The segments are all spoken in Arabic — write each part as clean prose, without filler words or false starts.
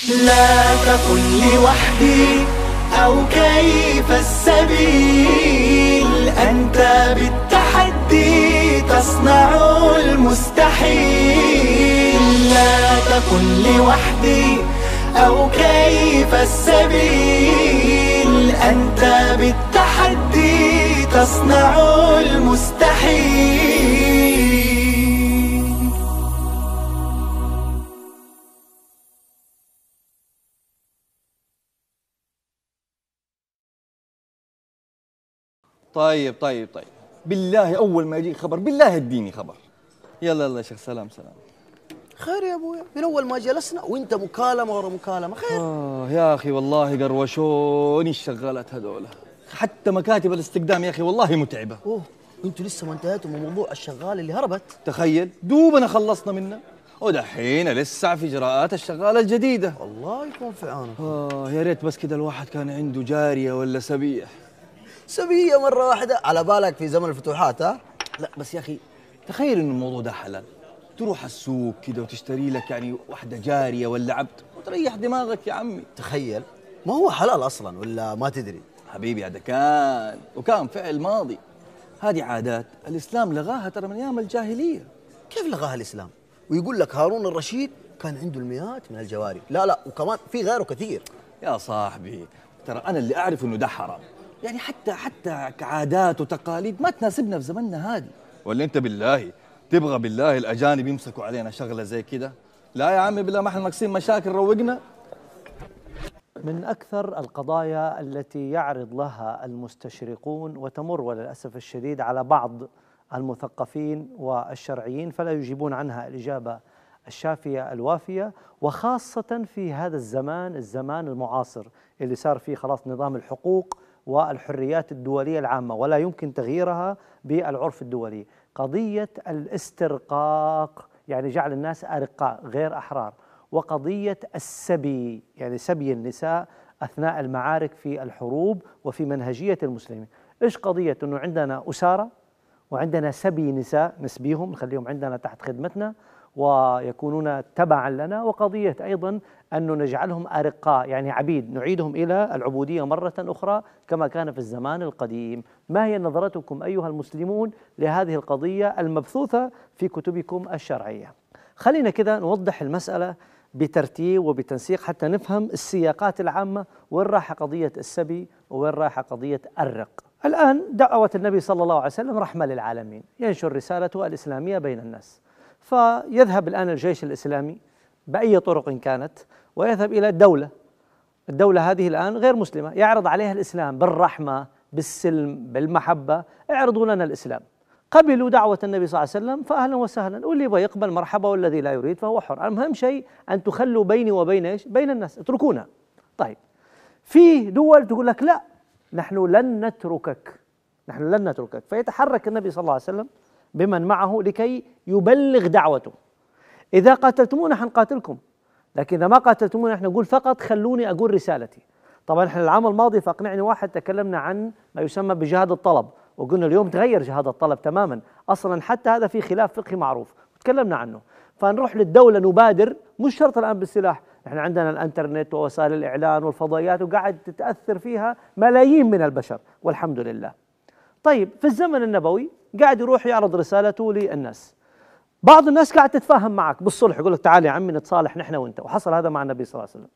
لا تقل لوحدي أو كيف السبيل، أنت بالتحدي تصنع المستحيل. لا تقل لوحدي أو كيف السبيل، أنت بالتحدي تصنع المستحيل. طيب بالله أول ما يجيك خبر بالله اديني خبر. يلا يا شيخ، سلام. خير يا ابويا، من اول ما جلسنا وانت مكالمه ورا مكالمه. خير يا اخي والله قروشوني الشغالات هذول، حتى مكاتب الاستقدام يا اخي والله متعبه. انتوا لسه ما انتهيتوا من موضوع الشغال اللي هربت؟ تخيل دوبنا خلصنا منه ودحين لسه في اجراءات الشغاله الجديده. الله يكون في عونك. يا ريت بس كده الواحد كان عنده جاريه ولا سبيه. سبيه مره واحده على بالك في زمن الفتوحات؟ ها لا بس يا اخي تخيل ان الموضوع ده حلال، تروح السوق كده وتشتري لك يعني واحدة جارية ولا عبد وتريح دماغك يا عمي. تخيل، ما هو حلال أصلا ولا ما تدري؟ حبيبي هذا كان فعل ماضي. هذه عادات الإسلام لغاها ترى من أيام الجاهلية. كيف لغاها الإسلام؟ ويقول لك هارون الرشيد كان عنده المئات من الجواري. لا وكمان في غيره كثير. يا صاحبي ترى أنا اللي أعرف إنه ده حرام، يعني حتى كعادات وتقاليد ما تناسبنا في زمننا هذه. ولا أنت بالله تبغى بالله الأجانب يمسكوا علينا شغلة زي كده؟ لا يا عمي بالله، ما احنا ناقصين مشاكل، روقنا. من أكثر القضايا التي يعرض لها المستشرقون وتمر وللأسف الشديد على بعض المثقفين والشرعيين فلا يجيبون عنها الإجابة الشافية الوافية، وخاصة في هذا الزمان المعاصر اللي صار فيه خلاص نظام الحقوق والحريات الدولية العامة ولا يمكن تغييرها بالعرف الدولي. قضية الاسترقاق، يعني جعل الناس أرقاء غير أحرار، وقضية السبي، يعني سبي النساء أثناء المعارك في الحروب وفي منهجية المسلمين. إيش قضية أنه عندنا أسارة وعندنا سبي نساء نسبيهم نخليهم عندنا تحت خدمتنا ويكونون تبعا لنا، وقضية أيضا أنه نجعلهم أرقاء يعني عبيد نعيدهم إلى العبودية مرة أخرى كما كان في الزمان القديم. ما هي نظرتكم أيها المسلمون لهذه القضية المبثوثة في كتبكم الشرعية؟ خلينا كده نوضح المسألة بترتيب وبتنسيق حتى نفهم السياقات العامة، وين رايحة قضية السبي وين رايحة قضية الرق. الآن دعوة النبي صلى الله عليه وسلم رحمة للعالمين، ينشر رسالته الإسلامية بين الناس، فيذهب الآن الجيش الإسلامي بأي طرق كانت ويذهب إلى الدولة هذه الآن غير مسلمة، يعرض عليها الإسلام بالرحمة بالسلم بالمحبة، اعرضوا لنا الإسلام. قبلوا دعوة النبي صلى الله عليه وسلم فأهلا وسهلا، واللي يبغى يقبل مرحبا والذي لا يريد فهو حر. المهم شيء أن تخلوا بيني وبين إيش؟ بين الناس، اتركونا. طيب في دول تقول لك لا نحن لن نتركك، فيتحرك النبي صلى الله عليه وسلم بمن معه لكي يبلغ دعوته. إذا قاتلتمونا حنقاتلكم، لكن إذا ما قاتلتمونا نحن نقول فقط خلوني أقول رسالتي. طبعا احنا العام الماضي فأقنعني واحد تكلمنا عن ما يسمى بجهاد الطلب، وقلنا اليوم تغير جهاد الطلب تماما، أصلا حتى هذا في خلاف فقهي معروف وتكلمنا عنه. فنروح للدولة نبادر، مش شرط الآن بالسلاح، احنا عندنا الانترنت ووسائل الإعلان والفضائيات وقاعد تتأثر فيها ملايين من البشر والحمد لله. طيب في الزمن النبوي قاعد يروح يعرض رسالته للناس، بعض الناس قاعد تتفاهم معك بالصلح، يقول لك تعال يا عمي نتصالح نحن وانت، وحصل هذا مع النبي صلى الله عليه وسلم.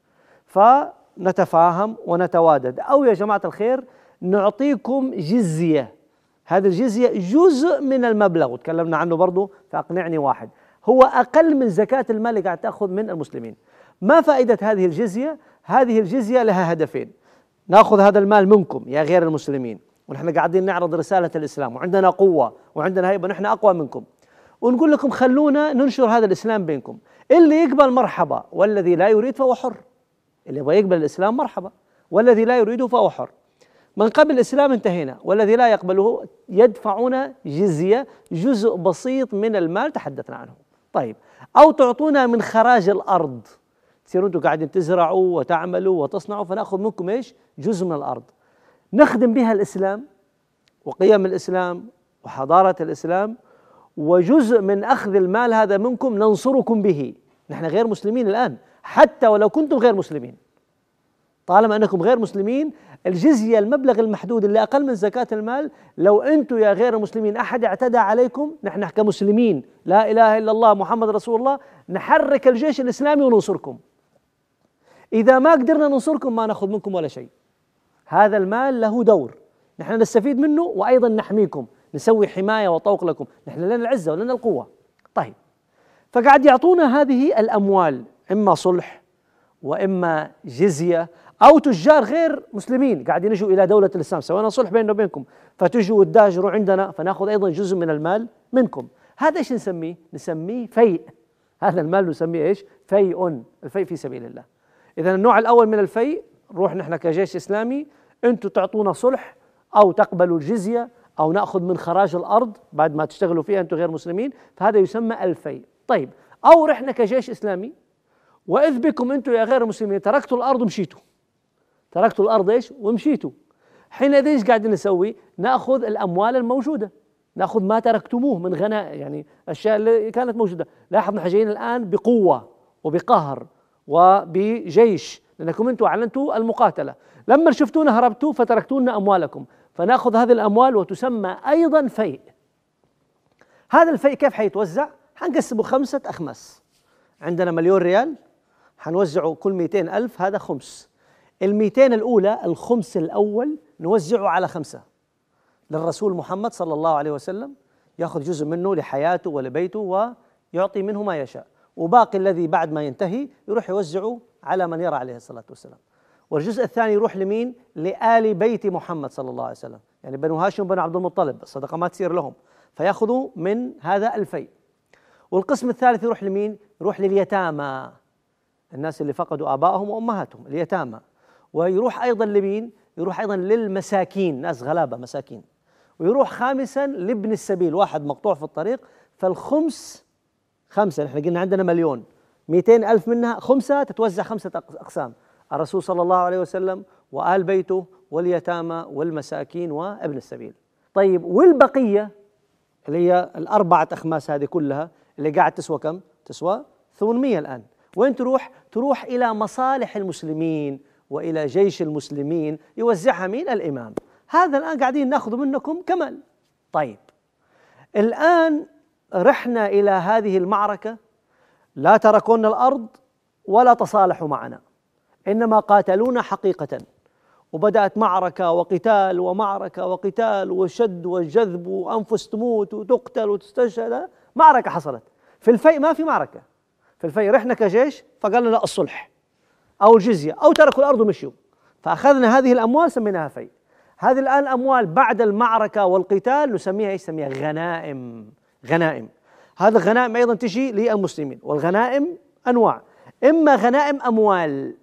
فنتفاهم ونتوادد، أو يا جماعة الخير نعطيكم جزية، هذه الجزية جزء من المبلغ وتكلمنا عنه برضو فأقنعني واحد، هو أقل من زكاة المال اللي قاعد تأخذ من المسلمين. ما فائدة هذه الجزية؟ هذه الجزية لها هدفين: نأخذ هذا المال منكم يا غير المسلمين، ونحن قاعدين نعرض رسالة الإسلام وعندنا قوة وعندنا هيبة، نحن أقوى منكم، ونقول لكم خلونا ننشر هذا الإسلام بينكم، اللي يقبل مرحبا والذي لا يريد فهو حر. اللي يبغى يقبل الإسلام مرحبا، والذي لا يريده فهو حر. من قبل الإسلام انتهينا، والذي لا يقبله يدفعون جزية، جزء بسيط من المال تحدثنا عنه. طيب أو تعطونا من خراج الأرض، تصيروا أنتم قاعدين تزرعوا وتعملوا وتصنعوا فنأخذ منكم إيش؟ جزء من الأرض نخدم بها الإسلام وقيم الإسلام وحضارة الإسلام، وجزء من أخذ المال هذا منكم ننصركم به. نحن غير مسلمين الآن، حتى ولو كنتم غير مسلمين. طالما أنكم غير مسلمين، الجزية المبلغ المحدود اللي أقل من زكاة المال، لو أنتم يا غير المسلمين أحد اعتدى عليكم، نحن كمسلمين لا إله إلا الله محمد رسول الله نحرك الجيش الإسلامي وننصركم. إذا ما قدرنا ننصركم ما نأخذ منكم ولا شيء. هذا المال له دور، نحن نستفيد منه وأيضا نحميكم، نسوي حماية وطوق لكم، نحن لنا العزة ولنا القوة. طيب، فقاعد يعطونا هذه الأموال، إما صلح وإما جزية، أو تجار غير مسلمين قاعدين يجوا إلى دولة الإسلام، سوينا صلح بيننا وبينكم فتجوا وتداجروا عندنا فناخذ أيضا جزء من المال منكم. هذا إيش نسميه؟ نسميه فيء. هذا المال نسميه إيش؟ فيء، الفيء في سبيل الله. إذا النوع الأول من الفيء، نروح نحن كجيش إسلامي، أنتم تعطونا صلح أو تقبلوا الجزية أو نأخذ من خراج الأرض بعد ما تشتغلوا فيها أنتم غير مسلمين، فهذا يسمى الفيء. طيب، أو رحنا كجيش إسلامي وإذ بكم أنتم يا غير المسلمين تركتوا الأرض ومشيتوا، تركتوا الأرض إيش؟ ومشيتوا. حينئذ إيش قاعدين نسوي؟ نأخذ الأموال الموجودة، نأخذ ما تركتموه من غناء، يعني أشياء اللي كانت موجودة. لاحظ نحن جايين الآن بقوة وبقهر وبجيش، لأنكم أنتم أعلنتوا المقاتلة، لما شفتونا هربتوا فتركتونا أموالكم، فنأخذ هذه الأموال وتسمى أيضا فيء. هذا الفيء كيف حيتوزع؟ حنقسمه 5 أخماس. عندنا 1,000,000 ريال، حنوزعه كل 200,000، هذا خمس. 200 الأولى، الخمس الأول نوزعه على 5 للرسول محمد صلى الله عليه وسلم، يأخذ جزء منه لحياته ولبيته ويعطي منه ما يشاء، وباقي الذي بعد ما ينتهي يروح يوزعه على من يرى عليه الصلاة والسلام. والجزء الثاني يروح لمين؟ لآل بيت محمد صلى الله عليه وسلم، يعني بنو هاشم بن عبد المطلب، الصدقة ما تصير لهم، فيأخذوا من هذا الفيء. والقسم الثالث يروح لمين؟ يروح لليتامى، الناس اللي فقدوا آبائهم وأمهاتهم، اليتامى. ويروح أيضا لمين؟ يروح أيضا للمساكين، ناس غلابة مساكين. ويروح خامسا لابن السبيل، واحد مقطوع في الطريق. فالخمس 5، نحن قلنا عندنا 1,000,000، 200,000 منها 5 تتوزع 5 أقسام: الرسول صلى الله عليه وسلم وآل بيته واليتامى والمساكين وابن السبيل. طيب، والبقية اللي هي 4 أخماس هذه كلها اللي قاعد تسوى كم؟ تسوى 800 الآن. وين تروح؟ تروح إلى مصالح المسلمين وإلى جيش المسلمين، يوزعها مين؟ الإمام. هذا الآن قاعدين نأخذ منكم كمال. طيب، الآن رحنا إلى هذه المعركة، لا تركونا الأرض ولا تصالحوا معنا، إنما قاتلونا حقيقة، وبدأت معركة وقتال ومعركة وقتال وشد وجذب وأنفس تموت وتقتل وتستشهد، معركة حصلت. في الفيء ما في معركة، في الفيء رحنا كجيش فقال لنا الصلح أو الجزية أو تركوا الأرض ومشوا، فأخذنا هذه الأموال سميناها فيء. هذه الآن أموال بعد المعركة والقتال نسميها إيش؟ نسميها غنائم. غنائم، هذا الغنائم أيضا تجي للمسلمين. والغنائم أنواع، إما غنائم أموال،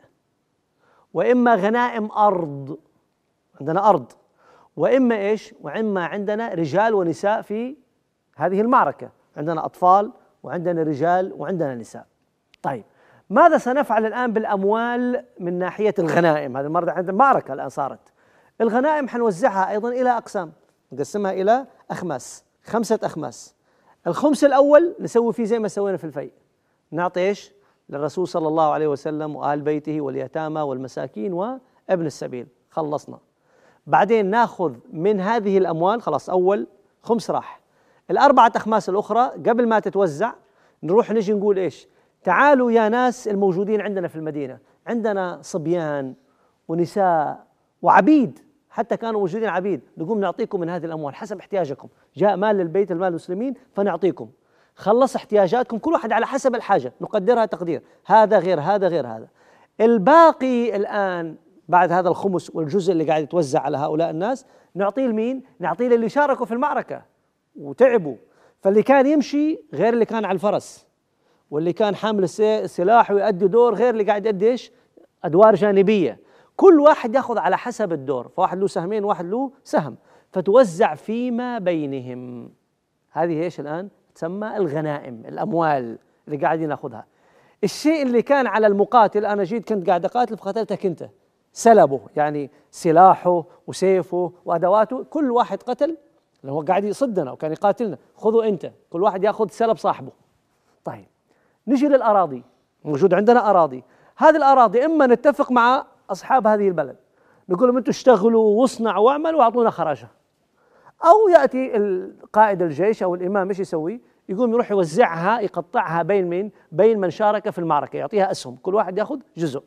وإما غنائم أرض، عندنا أرض، وإما إيش؟ وإما عندنا رجال ونساء في هذه المعركة، عندنا أطفال وعندنا رجال وعندنا نساء. طيب، ماذا سنفعل الآن بالأموال من ناحية الغنائم؟ هذه المرة عندنا معركة الآن صارت. الغنائم حنوزعها أيضا إلى أقسام، نقسمها إلى أخماس، 5 أخماس. الخمس الأول نسوي فيه زي ما سوينا في الفيء، نعطي إيش؟ للرسول صلى الله عليه وسلم وآل بيته واليتامى والمساكين وابن السبيل، خلصنا. بعدين ناخذ من هذه الأموال، خلاص أول خمس راح. 4 أخماس الأخرى قبل ما تتوزع نروح نجي نقول إيش؟ تعالوا يا ناس الموجودين عندنا في المدينة، عندنا صبيان ونساء وعبيد، حتى كانوا موجودين عبيد، نقوم نعطيكم من هذه الأموال حسب احتياجكم. جاء مال للبيت، المال المسلمين، فنعطيكم. خلص احتياجاتكم كل واحد على حسب الحاجة، نقدرها تقدير، هذا غير هذا غير هذا. الباقي الآن بعد هذا الخمس والجزء اللي قاعد يتوزع على هؤلاء الناس نعطيه لمين؟ نعطيه للي شاركوا في المعركة وتعبوا. فاللي كان يمشي غير اللي كان على الفرس، واللي كان حامل السلاح ويؤدي دور غير اللي قاعد يؤدي ايش؟ أدوار جانبية. كل واحد يأخذ على حسب الدور، فواحد له سهمين واحد له سهم، فتوزع فيما بينهم. هذه ايش الآن؟ تسمى الغنائم، الأموال اللي قاعدين ناخذها. الشيء اللي كان على المقاتل، أنا جيت كنت قاعد أقاتل فقتلتك أنت، سلبه يعني سلاحه وسيفه وأدواته، كل واحد قتل اللي هو قاعد يصدنا وكان يقاتلنا، خذوا أنت، كل واحد يأخذ سلب صاحبه. طيب، نجي للأراضي، موجود عندنا أراضي، هذه الأراضي إما نتفق مع أصحاب هذه البلد نقول لهم أنتم اشتغلوا واصنعوا واعملوا وأعطونا خراجها، أو يأتي قائد الجيش أو الإمام إيش يسوي؟ يقوم يروح يوزعها يقطعها بين مين؟ بين من شارك في المعركة، يعطيها أسهم، كل واحد يأخذ جزء.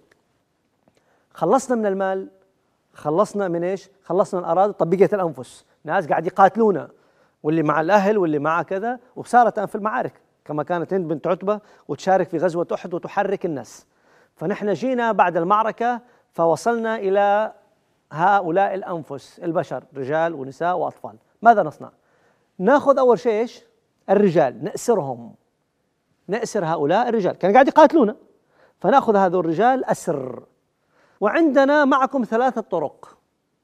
خلصنا من المال، خلصنا من إيش؟ خلصنا من الأراضي. طب بقيت الأنفس، ناس قاعد يقاتلونا، واللي مع الأهل واللي مع كذا، وصارت في المعارك كما كانت هند بنت عتبة وتشارك في غزوة أحد وتحرك الناس. فنحن جينا بعد المعركة فوصلنا إلى هؤلاء الأنفس البشر، رجال ونساء وأطفال. ماذا نصنع؟ ناخذ أول شيء إيش؟ الرجال، نأسرهم، نأسر هؤلاء الرجال، كانوا قاعد يقاتلونا، فنأخذ هذول الرجال أسر. وعندنا معكم 3 طرق،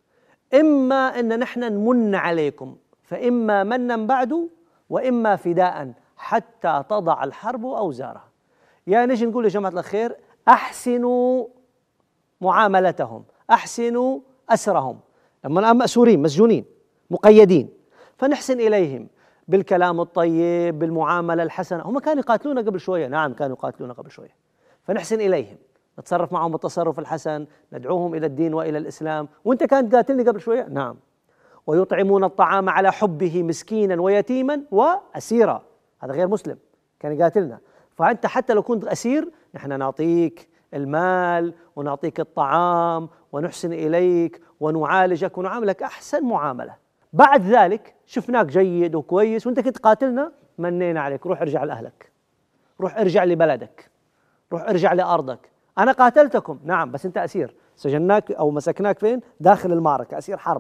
إما أن نحن نمن عليكم، فإما منا بعد وإما فداء حتى تضع الحرب أوزارها. يعني نجي نقول يا جماعة الخير أحسنوا معاملتهم، أحسنوا أسرهم، لما الآن مأسورين مسجونين مقيدين، فنحسن إليهم بالكلام الطيب، بالمعاملة الحسنة. هم كانوا يقاتلون قبل شوية، نعم كانوا يقاتلون قبل شوية، فنحسن إليهم، نتصرف معهم التصرف الحسن، ندعوهم إلى الدين وإلى الإسلام. وأنت كانت قاتلني قبل شوية، نعم. ويطعمون الطعام على حبه مسكينا ويتيما وأسيرا، هذا غير مسلم كان يقاتلنا. فأنت حتى لو كنت أسير نحن نعطيك المال ونعطيك الطعام ونحسن إليك ونعالجك ونعاملك أحسن معاملة. بعد ذلك شفناك جيد وكويس وأنت كنت قاتلنا، منينا عليك، روح ارجع لأهلك، روح ارجع لبلدك، روح ارجع لأرضك. أنا قاتلتكم نعم، بس أنت أسير، سجناك أو مسكناك فين؟ داخل المعركة، أسير حرب.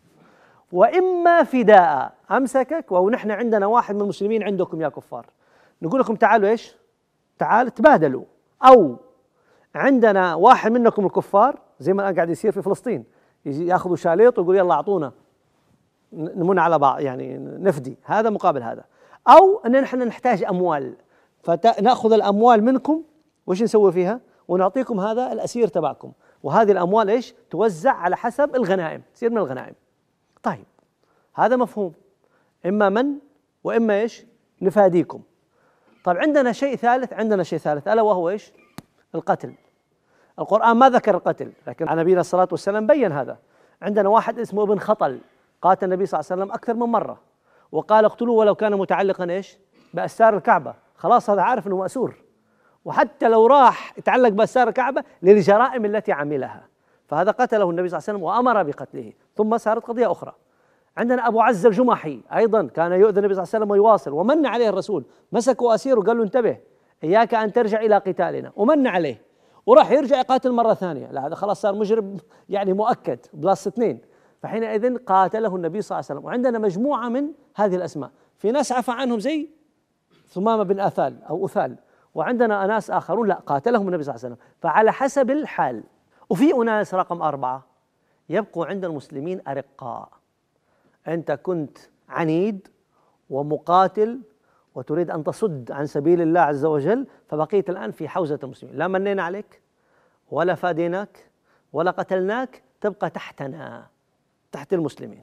وإما فداء، أمسكك ونحن عندنا واحد من المسلمين عندكم يا كفار، نقول لكم تعالوا إيش؟ تعالوا تبادلوا. أو عندنا واحد منكم الكفار زي ما قاعد يصير في فلسطين، ياخذوا شاليط ويقول يلا أعطونا نمن على بعض، يعني نفدي هذا مقابل هذا. أو أن نحن نحتاج أموال، فنأخذ الأموال منكم وإيش نسوي فيها؟ ونعطيكم هذا الأسير تبعكم، وهذه الأموال إيش؟ توزع على حسب الغنائم، تصير من الغنائم. طيب هذا مفهوم، إما من وإما إيش؟ نفاديكم. طيب عندنا شيء ثالث، ألا وهو إيش؟ القتل. القرآن ما ذكر القتل، لكن نبينا الصلاة والسلام بين هذا. عندنا واحد اسمه ابن خطل، قاتل النبي صلى الله عليه وسلم أكثر من مرة، وقال اقتلوه ولو كان متعلقا إيش؟ بأستار الكعبة. خلاص هذا عارف أنه مأسور، وحتى لو راح يتعلق بأستار الكعبة للجرائم التي عملها، فهذا قتله النبي صلى الله عليه وسلم وأمر بقتله. ثم صارت قضية أخرى، عندنا أبو عزة الجمحي أيضا كان يؤذي النبي صلى الله عليه وسلم ويواصل، ومن عليه الرسول، مسكوا أسير وقال له انتبه إياك أن ترجع إلى قتالنا، ومن عليه وراح يرجع يقاتل مرة ثانية. لا هذا خلاص صار مجرم يعني مؤكد بلس 2، فحينئذ قاتله النبي صلى الله عليه وسلم. وعندنا مجموعة من هذه الأسماء، في ناس عفى عنهم زي ثمامة بن أثال أو أثال، وعندنا ناس آخرون لا قاتلهم النبي صلى الله عليه وسلم، فعلى حسب الحال. وفي أناس رقم 4 يبقوا عند المسلمين أرقاء، أنت كنت عنيد ومقاتل وتريد أن تصد عن سبيل الله عز وجل، فبقيت الآن في حوزة المسلمين، لا منينا عليك ولا فاديناك ولا قتلناك، تبقى تحتنا، تحت المسلمين.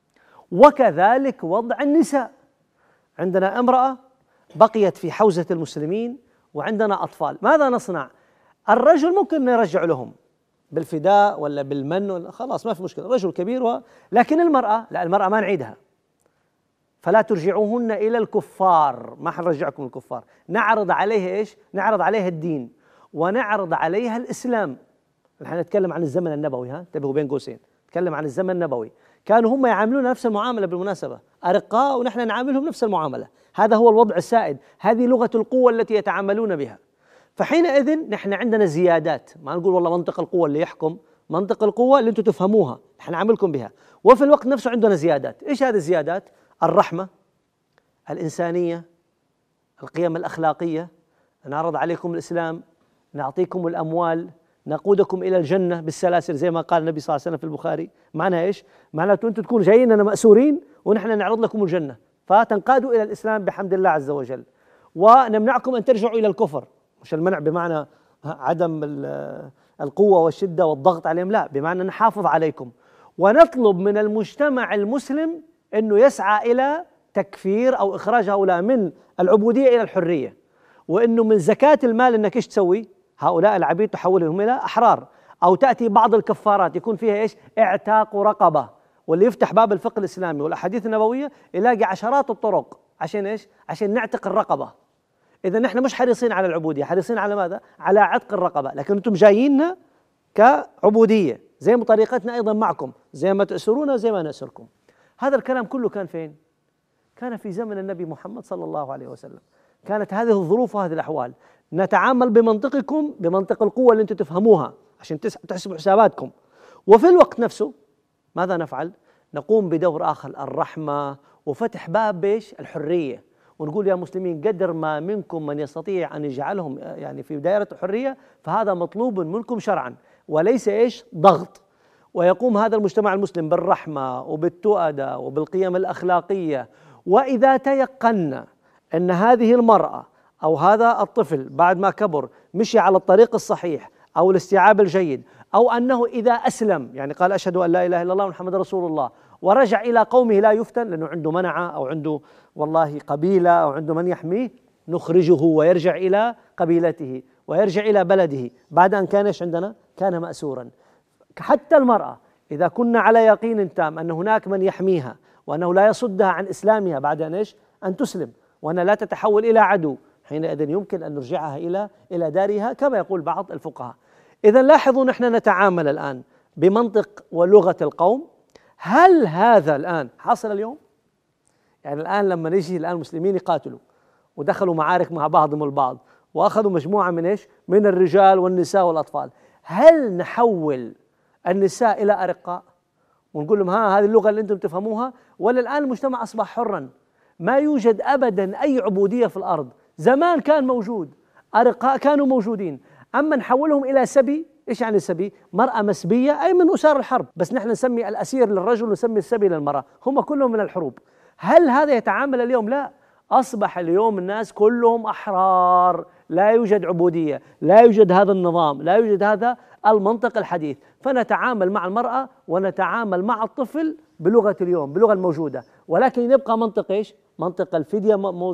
وكذلك وضع النساء، عندنا امرأة بقيت في حوزة المسلمين وعندنا أطفال، ماذا نصنع؟ الرجل ممكن نرجع لهم بالفداء ولا بالمن ولا خلاص ما في مشكلة، رجل كبير لكن المرأة لا، المرأة ما نعيدها، فلا ترجعوهن إلى الكفار، ما حنرجعكم الكفار، نعرض عليه إيش؟ نعرض عليه الدين ونعرض عليها الإسلام. نحن نتكلم عن الزمن النبوي، انتبهوا بين قوسين، نتكلم عن الزمن النبوي، كانوا هم يعاملون نفس المعاملة بالمناسبة، أرقاء ونحن نعاملهم نفس المعاملة، هذا هو الوضع السائد، هذه لغة القوة التي يتعاملون بها. فحينئذ نحن عندنا زيادات، ما نقول والله منطق القوة اللي يحكم، منطق القوة اللي أنتم تفهموها نحن نعاملكم بها، وفي الوقت نفسه عندنا زيادات. إيش هذه الزيادات؟ الرحمة، الإنسانية، القيم الأخلاقية، نعرض عليكم الإسلام، نعطيكم الأموال، نقودكم إلى الجنة بالسلاسل زي ما قال النبي صلى الله عليه وسلم في البخاري. معناها إيش؟ معناته أنتم تكونوا جايين أنا مأسورين ونحن نعرض لكم الجنة، فتنقادوا إلى الإسلام بحمد الله عز وجل، ونمنعكم أن ترجعوا إلى الكفر. مش المنع بمعنى عدم القوة والشدة والضغط عليهم، لا، بمعنى نحافظ عليكم، ونطلب من المجتمع المسلم أنه يسعى إلى تكفير أو إخراج هؤلاء من العبودية إلى الحرية. وأنه من زكاة المال أنك إيش تسوي؟ هؤلاء العبيد تحولهم إلى أحرار، أو تأتي بعض الكفارات يكون فيها إيش؟ اعتاق رقبة. واللي يفتح باب الفقه الإسلامي والأحاديث النبوية يلاقي عشرات الطرق عشان إيش؟ عشان نعتق الرقبة. إذا نحن مش حريصين على العبودية، حريصين على ماذا؟ على عتق الرقبة، لكن أنتم جاييننا كعبودية زي ما طريقتنا أيضا معكم، زي ما تأسرونا زي ما نأسركم. هذا الكلام كله كان فين؟ كان في زمن النبي محمد صلى الله عليه وسلم. كانت هذه الظروف وهذه الأحوال. نتعامل بمنطقكم، بمنطق القوة اللي أنتم تفهموها عشان تحسبوا حساباتكم، وفي الوقت نفسه ماذا نفعل؟ نقوم بدور آخر، الرحمة وفتح باب بيش الحرية، ونقول يا مسلمين قدر ما منكم من يستطيع أن يجعلهم يعني في دائرة الحرية فهذا مطلوب منكم شرعا وليس إيش؟ ضغط. ويقوم هذا المجتمع المسلم بالرحمة وبالتؤدة وبالقيم الأخلاقية. وإذا تيقنا أن هذه المرأة أو هذا الطفل بعد ما كبر مشي على الطريق الصحيح أو الاستيعاب الجيد، أو أنه إذا أسلم يعني قال أشهد أن لا إله إلا الله محمد رسول الله ورجع إلى قومه لا يفتن لأنه عنده منعة أو عنده والله قبيلة أو عنده من يحميه، نخرجه ويرجع إلى قبيلته ويرجع إلى بلده بعد أن كان إيش عندنا؟ كان مأسورا. حتى المرأة إذا كنا على يقين تام أن هناك من يحميها وأنه لا يصدها عن إسلامها بعد أن إيش؟ أن تسلم، وأنها لا تتحول إلى عدو، حينئذ يمكن أن نرجعها إلى دارها كما يقول بعض الفقهاء. إذا لاحظوا نحن نتعامل الآن بمنطق ولغة القوم. هل هذا الآن حصل اليوم؟ يعني الآن لما نجي الآن المسلمين يقاتلوا ودخلوا معارك مع بعضهم البعض وأخذوا مجموعة من إيش؟ من الرجال والنساء والأطفال، هل نحول النساء إلى أرقاء ونقول لهم هذه اللغة اللي أنتم تفهموها؟ ولا الآن المجتمع أصبح حرا؟ ما يوجد أبدا أي عبودية في الأرض. زمان كان موجود، أرقاء كانوا موجودين، أما نحولهم إلى سبي. إيش يعني سبي؟ مرأة مسبية أي من أسار الحرب، بس نحن نسمي الأسير للرجل ونسمي السبي للمرأة، هم كلهم من الحروب. هل هذا يتعامل اليوم؟ لا، أصبح اليوم الناس كلهم أحرار، لا يوجد عبودية، لا يوجد هذا النظام، لا يوجد هذا المنطق الحديث. فنتعامل مع المرأة ونتعامل مع الطفل بلغة اليوم، بلغة الموجودة، ولكن يبقى منطق إيش؟ منطق الفدية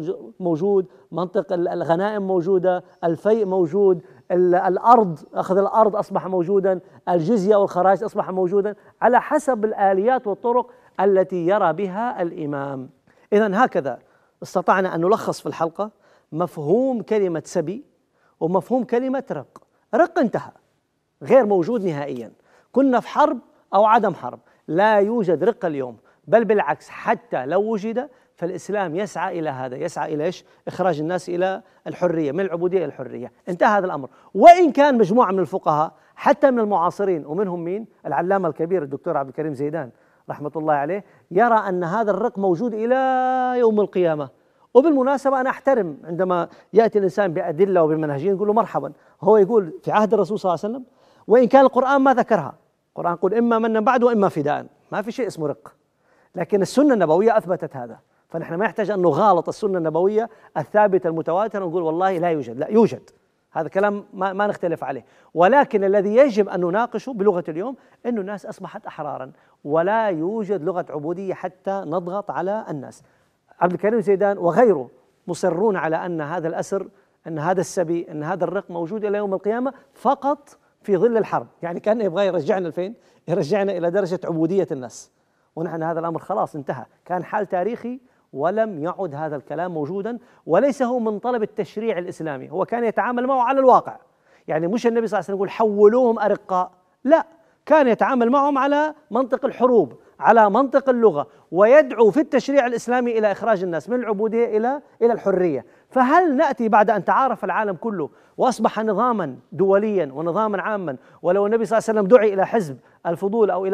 موجود، منطق الغنائم موجودة، الفيء موجود، الأرض، أخذ الأرض أصبح موجودا، الجزية والخراج أصبح موجودا على حسب الآليات والطرق التي يرى بها الإمام. إذن هكذا استطعنا أن نلخص في الحلقة مفهوم كلمة سبي ومفهوم كلمة رق. رق انتهى، غير موجود نهائيا، كنا في حرب أو عدم حرب، لا يوجد رق اليوم، بل بالعكس حتى لو وجد فالإسلام يسعى إلى هذا، يسعى إلى إيش؟ إخراج الناس إلى الحرية، من العبودية إلى الحرية. انتهى هذا الأمر. وإن كان مجموعة من الفقهاء حتى من المعاصرين، ومنهم مين؟ العلامة الكبير الدكتور عبد الكريم زيدان رحمة الله عليه، يرى أن هذا الرق موجود إلى يوم القيامة. وبالمناسبة أنا أحترم عندما يأتي الإنسان بأدلة وبمنهجين يقول له مرحبا. هو يقول في عهد الرسول صلى الله عليه وسلم، وإن كان القرآن ما ذكرها، القرآن يقول إما من بعد وإما فداء، ما في شيء اسمه رق، لكن السنة النبوية أثبتت هذا، فنحن ما يحتاج أن نغالط السنة النبوية الثابتة المتواترة ونقول والله لا يوجد. لا يوجد، هذا كلام ما نختلف عليه، ولكن الذي يجب أن نناقشه بلغة اليوم أن الناس أصبحت أحرارا ولا يوجد لغة عبودية حتى نضغط على الناس. عبد الكريم زيدان وغيره مصرون على أن هذا الأسر، أن هذا السبي، أن هذا الرق موجود إلى يوم القيامة فقط في ظل الحرب. يعني كان يبغى يرجعنا لفين؟ يرجعنا إلى درجة عبودية الناس، ونحن هذا الأمر خلاص انتهى، كان حال تاريخي ولم يعد هذا الكلام موجودا، وليس هو من طلب التشريع الإسلامي، هو كان يتعامل معه على الواقع. يعني مش النبي صلى الله عليه وسلم يقول حولوهم أرقاء، لا، كان يتعامل معهم على منطق الحروب، على منطق اللغة، ويدعو في التشريع الإسلامي إلى إخراج الناس من العبودية إلى الحرية. فهل نأتي بعد أن تعارف العالم كله وأصبح نظاما دوليا ونظاما عاما، ولو النبي صلى الله عليه وسلم دعي إلى حزب الفضول أو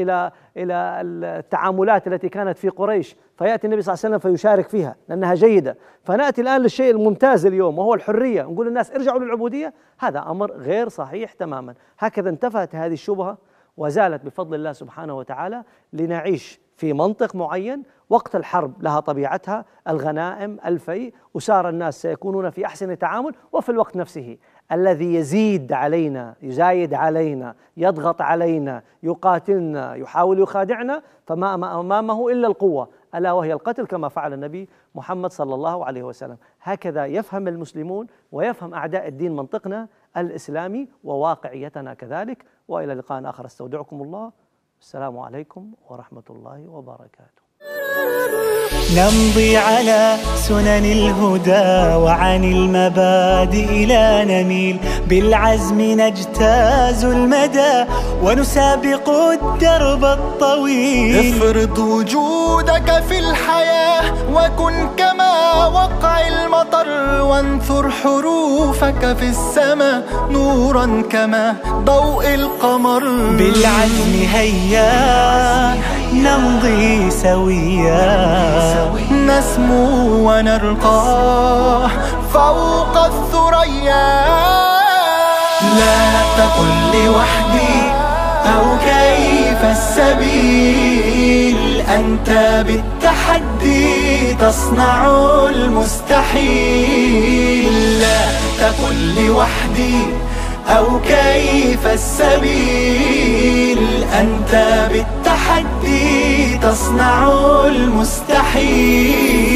إلى التعاملات التي كانت في قريش فيأتي النبي صلى الله عليه وسلم فيشارك فيها لأنها جيدة، فنأتي الآن للشيء الممتاز اليوم وهو الحرية نقول للناس ارجعوا للعبودية؟ هذا أمر غير صحيح تماما. هكذا انتفت هذه الشبهة وزالت بفضل الله سبحانه وتعالى، لنعيش في منطق معين. وقت الحرب لها طبيعتها، الغنائم، الفيء، أسار الناس سيكونون في أحسن تعامل. وفي الوقت نفسه الذي يزيد علينا، يزايد علينا، يضغط علينا، يقاتلنا، يحاول يخادعنا، فما أمامه إلا القوة، ألا وهي القتل، كما فعل النبي محمد صلى الله عليه وسلم. هكذا يفهم المسلمون ويفهم أعداء الدين منطقنا الإسلامي وواقعيتنا كذلك. وإلى لقاء آخر، استودعكم الله، السلام عليكم ورحمة الله وبركاته. نمضي على سنن الهدى وعن المبادئ لا نميل، بالعزم نجتاز المدى ونسابق الدرب الطويل. افرض وجودك في الحياة وكن كما وقع المطر، وانثر حروفك في السماء نورا كما ضوء القمر. بالعزم هيا نمضي سويا، نسمو ونرقى فوق الثريا. لا تقل لوحدي أو كيف السبيل، أنت بالتحدي تصنع المستحيل. لا تقل لوحدي أو كيف السبيل، أنت بالتحدي تصنع المستحيل.